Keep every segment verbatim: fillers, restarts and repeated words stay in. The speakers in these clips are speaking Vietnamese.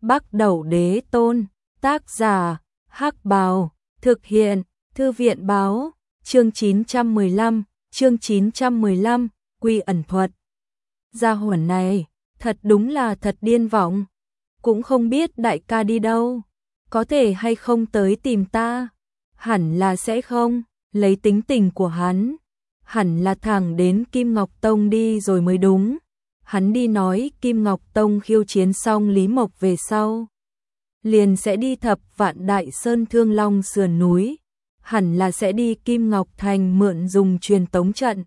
Bắc Đẩu Đế Tôn, tác giả, Hắc Bào, thực hiện, Thư viện báo, chương chín trăm mười lăm, chương chín trăm mười lăm, Quy ẩn thuật. Gia hỏa này, thật đúng là thật điên vọng, cũng không biết đại ca đi đâu, có thể hay không tới tìm ta, hẳn là sẽ không, lấy tính tình của hắn, hẳn là thẳng đến Kim Ngọc Tông đi rồi mới đúng. Hắn đi nói Kim Ngọc Tông khiêu chiến xong Lý Mộc về sau, liền sẽ đi thập vạn đại sơn Thương Long sườn núi, hẳn là sẽ đi Kim Ngọc Thành mượn dùng truyền tống trận.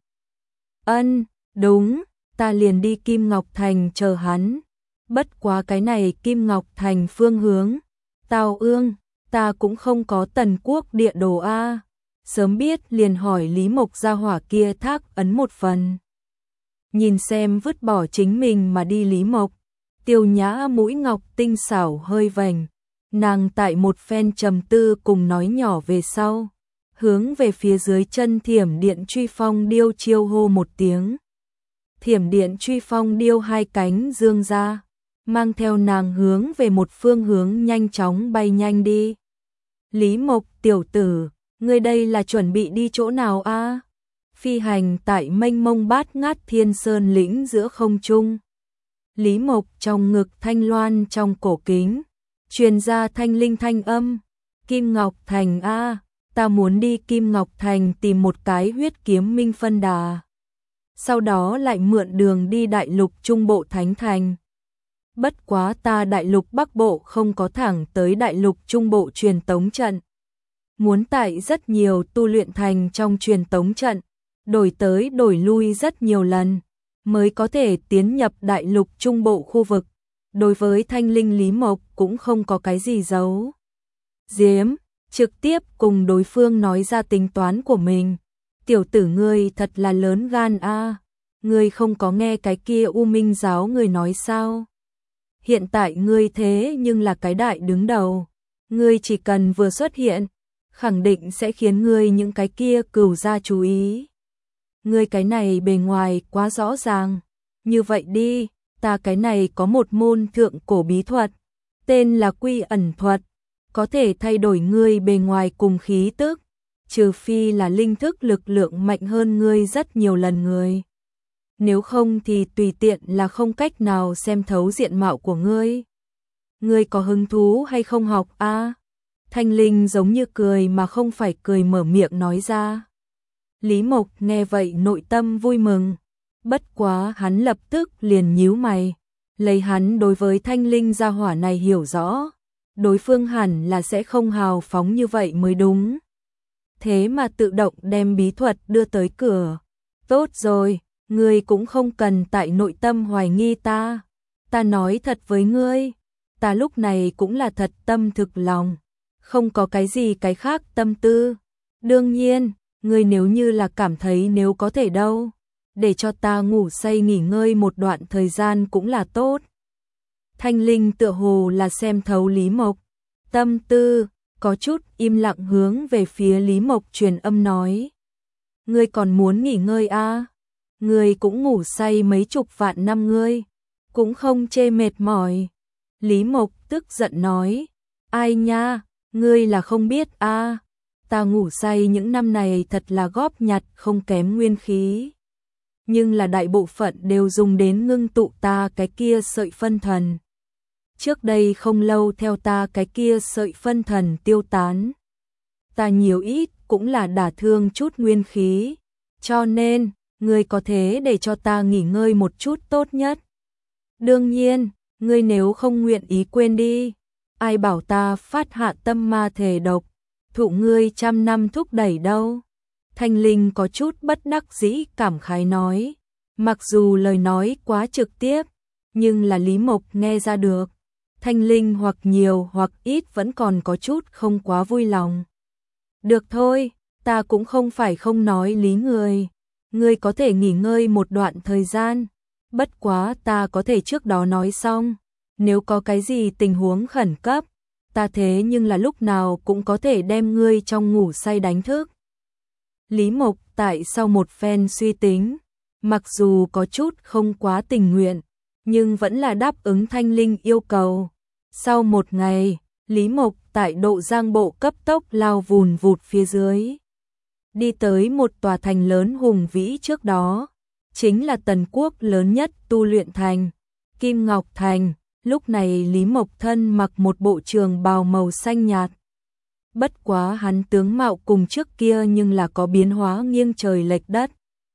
Ân, đúng, ta liền đi Kim Ngọc Thành chờ hắn. Bất quá cái này Kim Ngọc Thành phương hướng, Tào Ương, ta cũng không có Tần Quốc địa đồ a. Sớm biết liền hỏi Lý Mộc gia hỏa kia thác ấn một phần. Nhìn xem vứt bỏ chính mình mà đi Lý Mộc, Tiêu Nhã mũi ngọc tinh xảo hơi vành, nàng tại một phen trầm tư cùng nói nhỏ về sau, hướng về phía dưới chân Thiểm Điện Truy Phong Điêu chiêu hô một tiếng. Thiểm Điện Truy Phong Điêu hai cánh dương ra, mang theo nàng hướng về một phương hướng nhanh chóng bay nhanh đi. Lý Mộc tiểu tử, ngươi đây là chuẩn bị đi chỗ nào a? Phi hành tại mênh mông bát ngát thiên sơn lĩnh giữa không trung. Lý Mộc trong ngực thanh loan trong cổ kính, truyền ra thanh linh thanh âm, Kim Ngọc Thành a, ta muốn đi Kim Ngọc Thành tìm một cái huyết kiếm minh phân đà. Sau đó lại mượn đường đi đại lục trung bộ thánh thành. Bất quá ta đại lục bắc bộ không có thẳng tới đại lục trung bộ truyền tống trận. Muốn tại rất nhiều tu luyện thành trong truyền tống trận, đổi tới đổi lui rất nhiều lần, mới có thể tiến nhập đại lục trung bộ khu vực. Đối với thanh linh Lý Mộc cũng không có cái gì giấu giếm, trực tiếp cùng đối phương nói ra tính toán của mình. Tiểu tử ngươi thật là lớn gan a, ngươi không có nghe cái kia U Minh giáo người nói sao? Hiện tại ngươi thế nhưng là cái đại đứng đầu, ngươi chỉ cần vừa xuất hiện, khẳng định sẽ khiến ngươi những cái kia cửu gia chú ý. Ngươi cái này bề ngoài quá rõ ràng, như vậy đi, ta cái này có một môn thượng cổ bí thuật, tên là Quy ẩn thuật, có thể thay đổi ngươi bề ngoài cùng khí tức, trừ phi là linh thức lực lượng mạnh hơn ngươi rất nhiều lần người. Nếu không thì tùy tiện là không cách nào xem thấu diện mạo của ngươi. Ngươi có hứng thú hay không học a? À? Thanh linh giống như cười mà không phải cười mở miệng nói ra. Lý Mộc nghe vậy nội tâm vui mừng, bất quá hắn lập tức liền nhíu mày, lấy hắn đối với thanh linh gia hỏa này hiểu rõ, đối phương hẳn là sẽ không hào phóng như vậy mới đúng. Thế mà tự động đem bí thuật đưa tới cửa. Tốt rồi, ngươi cũng không cần tại nội tâm hoài nghi ta. Ta nói thật với ngươi, ta lúc này cũng là thật tâm thực lòng, không có cái gì cái khác tâm tư. Đương nhiên, ngươi nếu như là cảm thấy nếu có thể đâu, để cho ta ngủ say nghỉ ngơi một đoạn thời gian cũng là tốt. Thanh linh tựa hồ là xem thấu Lý Mộc tâm tư, có chút im lặng hướng về phía Lý Mộc truyền âm nói. Ngươi còn muốn nghỉ ngơi à? Ngươi cũng ngủ say mấy chục vạn năm ngươi, cũng không chê mệt mỏi. Lý Mộc tức giận nói. Ai nha, ngươi là không biết à? Ta ngủ say những năm này thật là góp nhặt không kém nguyên khí. Nhưng là đại bộ phận đều dùng đến ngưng tụ ta cái kia sợi phân thần. Trước đây không lâu theo ta cái kia sợi phân thần tiêu tán, ta nhiều ít cũng là đả thương chút nguyên khí, cho nên, ngươi có thế để cho ta nghỉ ngơi một chút tốt nhất. Đương nhiên, ngươi nếu không nguyện ý quên đi, ai bảo ta phát hạ tâm ma thể độc, thụ ngươi trăm năm thúc đẩy đâu. Thanh linh có chút bất đắc dĩ cảm khái nói, mặc dù lời nói quá trực tiếp, nhưng là Lý Mộc nghe ra được. Thanh linh hoặc nhiều hoặc ít vẫn còn có chút không quá vui lòng. Được thôi, ta cũng không phải không nói lý người. Ngươi có thể nghỉ ngơi một đoạn thời gian. Bất quá ta có thể trước đó nói xong. Nếu có cái gì tình huống khẩn cấp, ta thế nhưng là lúc nào cũng có thể đem ngươi trong ngủ say đánh thức. Lý Mộc tại sau một phen suy tính, mặc dù có chút không quá tình nguyện, nhưng vẫn là đáp ứng thanh linh yêu cầu. Sau một ngày, Lý Mộc tại Độ Giang Bộ cấp tốc lao vùn vụt phía dưới. Đi tới một tòa thành lớn hùng vĩ, trước đó chính là Tần quốc lớn nhất tu luyện thành, Kim Ngọc Thành. Lúc này Lý Mộc thân mặc một bộ trường bào màu xanh nhạt. Bất quá hắn tướng mạo cùng trước kia nhưng là có biến hóa nghiêng trời lệch đất.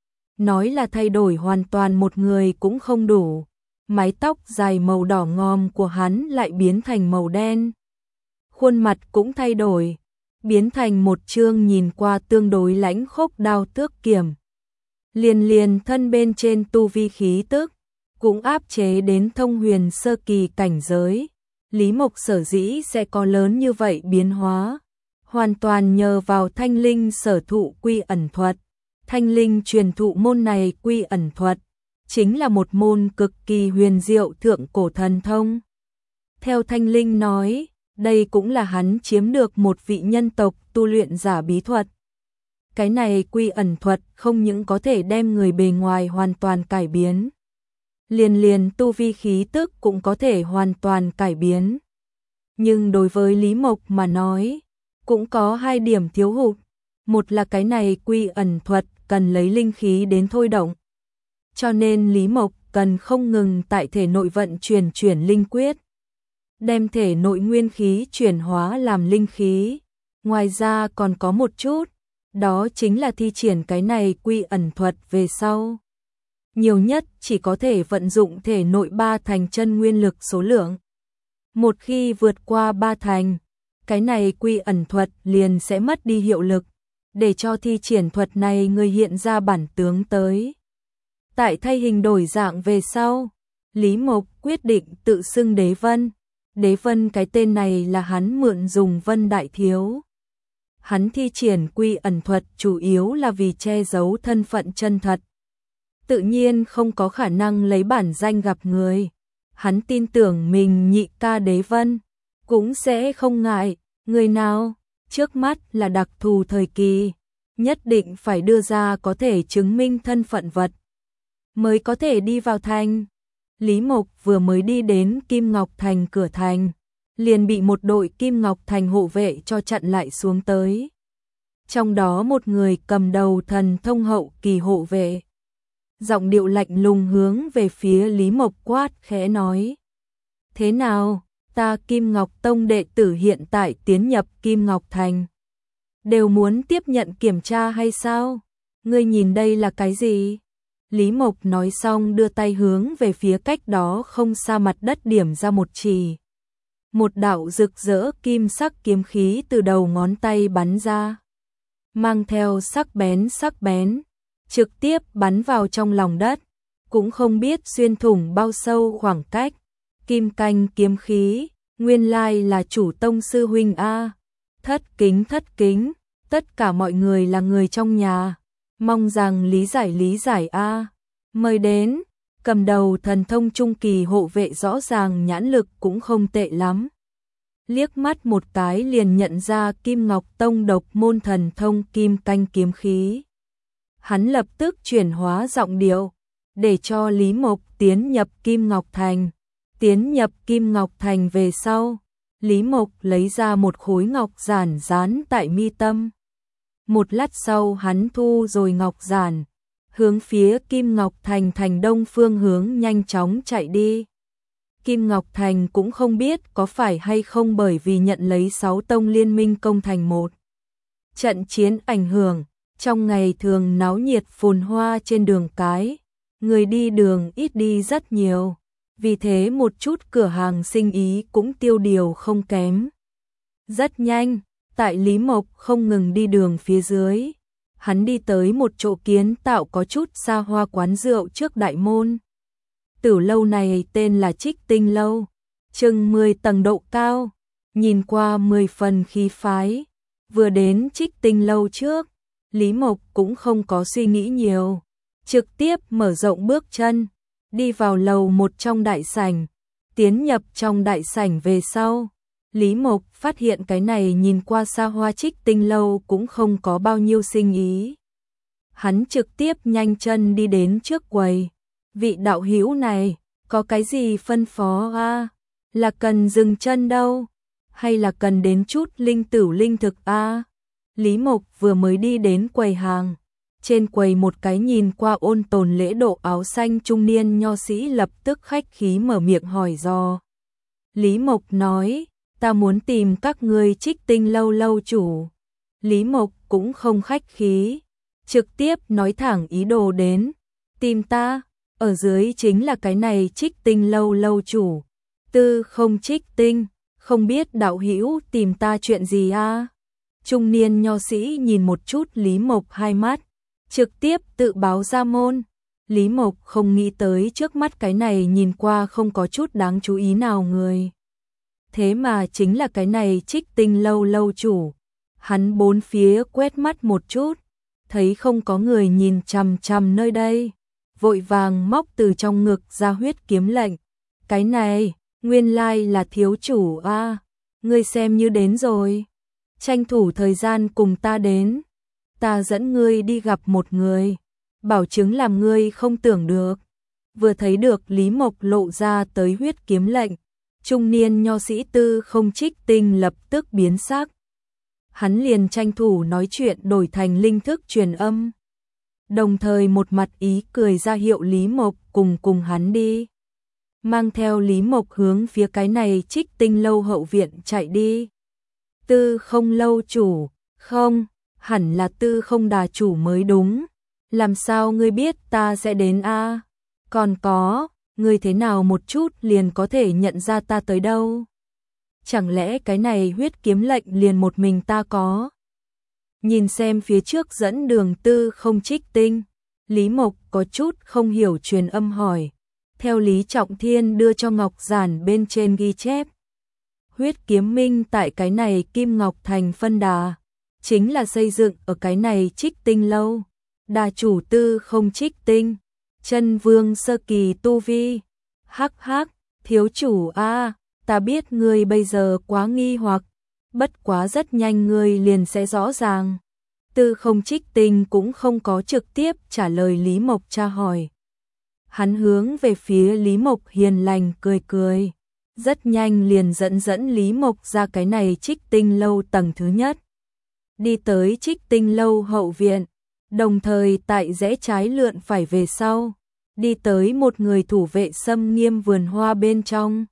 Nói là thay đổi hoàn toàn một người cũng không đủ. Mái tóc dài màu đỏ ngòm của hắn lại biến thành màu đen. Khuôn mặt cũng thay đổi, biến thành một trương nhìn qua tương đối lãnh khốc đao tước kiểm. Liền liền thân bên trên tu vi khí tức, cũng áp chế đến thông huyền sơ kỳ cảnh giới. Lý Mộc sở dĩ sẽ có lớn như vậy biến hóa, hoàn toàn nhờ vào Thanh Linh sở thụ quy ẩn thuật. Thanh Linh truyền thụ môn này quy ẩn thuật, chính là một môn cực kỳ huyền diệu thượng cổ thần thông. Theo Thanh Linh nói, đây cũng là hắn chiếm được một vị nhân tộc tu luyện giả bí thuật. Cái này quy ẩn thuật không những có thể đem người bề ngoài hoàn toàn cải biến, liền liền tu vi khí tức cũng có thể hoàn toàn cải biến. Nhưng đối với Lý Mộc mà nói, cũng có hai điểm thiếu hụt. Một là cái này quy ẩn thuật cần lấy linh khí đến thôi động. Cho nên Lý Mộc cần không ngừng tại thể nội vận chuyển chuyển linh quyết, đem thể nội nguyên khí chuyển hóa làm linh khí. Ngoài ra còn có một chút, đó chính là thi triển cái này quy ẩn thuật về sau, nhiều nhất chỉ có thể vận dụng thể nội ba thành chân nguyên lực số lượng. Một khi vượt qua ba thành, cái này quy ẩn thuật liền sẽ mất đi hiệu lực, để cho thi triển thuật này người hiện ra bản tướng tới. Tại thay hình đổi dạng về sau, Lý Mộc quyết định tự xưng Đế Vân. Đế Vân cái tên này là hắn mượn dùng Vân Đại Thiếu. Hắn thi triển quy ẩn thuật chủ yếu là vì che giấu thân phận chân thật. Tự nhiên không có khả năng lấy bản danh gặp người. Hắn tin tưởng mình nhị ca Đế Vân cũng sẽ không ngại. Người nào trước mắt là đặc thù thời kỳ, nhất định phải đưa ra có thể chứng minh thân phận vật, mới có thể đi vào thành. Lý Mộc vừa mới đi đến Kim Ngọc Thành cửa thành, liền bị một đội Kim Ngọc Thành hộ vệ cho chặn lại xuống tới. Trong đó một người cầm đầu thần thông hậu kỳ hộ vệ, giọng điệu lạnh lùng hướng về phía Lý Mộc quát khẽ nói: "Thế nào, ta Kim Ngọc Tông đệ tử hiện tại tiến nhập Kim Ngọc Thành, đều muốn tiếp nhận kiểm tra hay sao? Ngươi nhìn đây là cái gì?" Lý Mộc nói xong đưa tay hướng về phía cách đó không xa mặt đất điểm ra một chỉ. Một đạo rực rỡ kim sắc kiếm khí từ đầu ngón tay bắn ra, mang theo sắc bén sắc bén, trực tiếp bắn vào trong lòng đất, cũng không biết xuyên thủng bao sâu khoảng cách. Kim canh kiếm khí, nguyên lai là chủ tông sư huynh a. Thất kính thất kính, tất cả mọi người là người trong nhà, mong rằng lý giải lý giải a. Mời đến, cầm đầu thần thông trung kỳ hộ vệ rõ ràng nhãn lực cũng không tệ lắm. Liếc mắt một cái liền nhận ra Kim Ngọc Tông độc môn thần thông kim canh kiếm khí. Hắn lập tức chuyển hóa giọng điệu, để cho Lý Mộc tiến nhập Kim Ngọc Thành. Tiến nhập Kim Ngọc Thành về sau, Lý Mộc lấy ra một khối ngọc giản dán tại mi tâm. Một lát sau hắn thu rồi ngọc giản, hướng phía Kim Ngọc Thành thành đông phương hướng nhanh chóng chạy đi. Kim Ngọc Thành cũng không biết có phải hay không bởi vì nhận lấy sáu tông liên minh công thành một trận chiến ảnh hưởng, trong ngày thường náo nhiệt phồn hoa trên đường cái, người đi đường ít đi rất nhiều, vì thế một chút cửa hàng sinh ý cũng tiêu điều không kém. Rất nhanh, tại Lý Mộc không ngừng đi đường phía dưới, hắn đi tới một chỗ kiến tạo có chút xa hoa quán rượu trước đại môn. Tử lâu này tên là Trích Tinh Lâu, chừng mười tầng độ cao, nhìn qua mười phần khí phái. Vừa đến Trích Tinh Lâu trước, Lý Mộc cũng không có suy nghĩ nhiều, trực tiếp mở rộng bước chân, đi vào lầu một trong đại sảnh. Tiến nhập trong đại sảnh về sau, Lý Mộc phát hiện cái này nhìn qua xa hoa Trích Tinh Lâu cũng không có bao nhiêu sinh ý. Hắn trực tiếp nhanh chân đi đến trước quầy. "Vị đạo hữu này, có cái gì phân phó a?" Là cần dừng chân đâu? Hay là cần đến chút linh tửu linh thực a? Lý Mộc vừa mới đi đến quầy hàng. Trên quầy một cái nhìn qua ôn tồn lễ độ áo xanh trung niên nho sĩ lập tức khách khí mở miệng hỏi dò. Lý Mộc nói, ta muốn tìm các ngươi Trích Tinh lâu lâu chủ. Lý Mộc cũng không khách khí, trực tiếp nói thẳng ý đồ đến. Tìm ta, ở dưới chính là cái này Trích Tinh lâu lâu chủ. Tư Không Trích Tinh, không biết đạo hữu tìm ta chuyện gì a? Trung niên nho sĩ nhìn một chút Lý Mộc hai mắt, trực tiếp tự báo ra môn. Lý Mộc không nghĩ tới trước mắt cái này nhìn qua không có chút đáng chú ý nào người. Thế mà chính là cái này Trích Tinh lâu lâu chủ. Hắn bốn phía quét mắt một chút, thấy không có người nhìn chằm chằm nơi đây, vội vàng móc từ trong ngực ra huyết kiếm lệnh. Cái này, nguyên lai là thiếu chủ a, ngươi xem như đến rồi. Tranh thủ thời gian cùng ta đến, ta dẫn ngươi đi gặp một người, bảo chứng làm ngươi không tưởng được. Vừa thấy được Lý Mộc lộ ra tới huyết kiếm lệnh, trung niên nho sĩ Tư Không Trích Tinh lập tức biến sắc. Hắn liền tranh thủ nói chuyện đổi thành linh thức truyền âm, đồng thời một mặt ý cười ra hiệu Lý Mộc cùng cùng hắn đi. Mang theo Lý Mộc hướng phía cái này Trích Tinh lâu hậu viện chạy đi. Tư Không lâu chủ, không, hẳn là Tư Không đà chủ mới đúng. Làm sao ngươi biết ta sẽ đến a? Còn có, ngươi thế nào một chút liền có thể nhận ra ta tới đâu? Chẳng lẽ cái này huyết kiếm lệnh liền một mình ta có? Nhìn xem phía trước dẫn đường Tư Không Trích Tinh, Lý Mộc có chút không hiểu truyền âm hỏi. Theo Lý Trọng Thiên đưa cho ngọc giản bên trên ghi chép, huyết kiếm minh tại cái này Kim Ngọc Thành phân đà, chính là xây dựng ở cái này Trích Tinh lâu. Đà chủ Tư Không Trích Tinh, chân vương sơ kỳ tu vi. Hắc hắc, thiếu chủ a, ta biết ngươi bây giờ quá nghi hoặc, bất quá rất nhanh ngươi liền sẽ rõ ràng. Tư Không Trích Tinh cũng không có trực tiếp trả lời Lý Mộc tra hỏi. Hắn hướng về phía Lý Mộc hiền lành cười cười, rất nhanh liền dẫn dẫn Lý Mộc ra cái này Trích Tinh lâu tầng thứ nhất. Đi tới Trích Tinh lâu hậu viện, đồng thời tại rẽ trái lượn phải về sau, đi tới một người thủ vệ xâm nghiêm vườn hoa bên trong.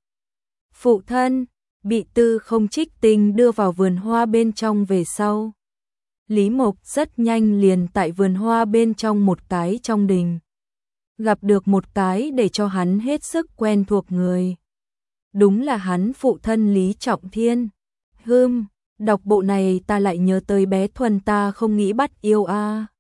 Phụ thân, bị Tư Không Trích Tinh đưa vào vườn hoa bên trong về sau. Lý Mộc rất nhanh liền tại vườn hoa bên trong một cái trong đình, gặp được một cái để cho hắn hết sức quen thuộc người. Đúng là hắn phụ thân Lý Trọng Thiên. Hừm, đọc bộ này ta lại nhớ tới bé Thuần ta không nghĩ bắt yêu a.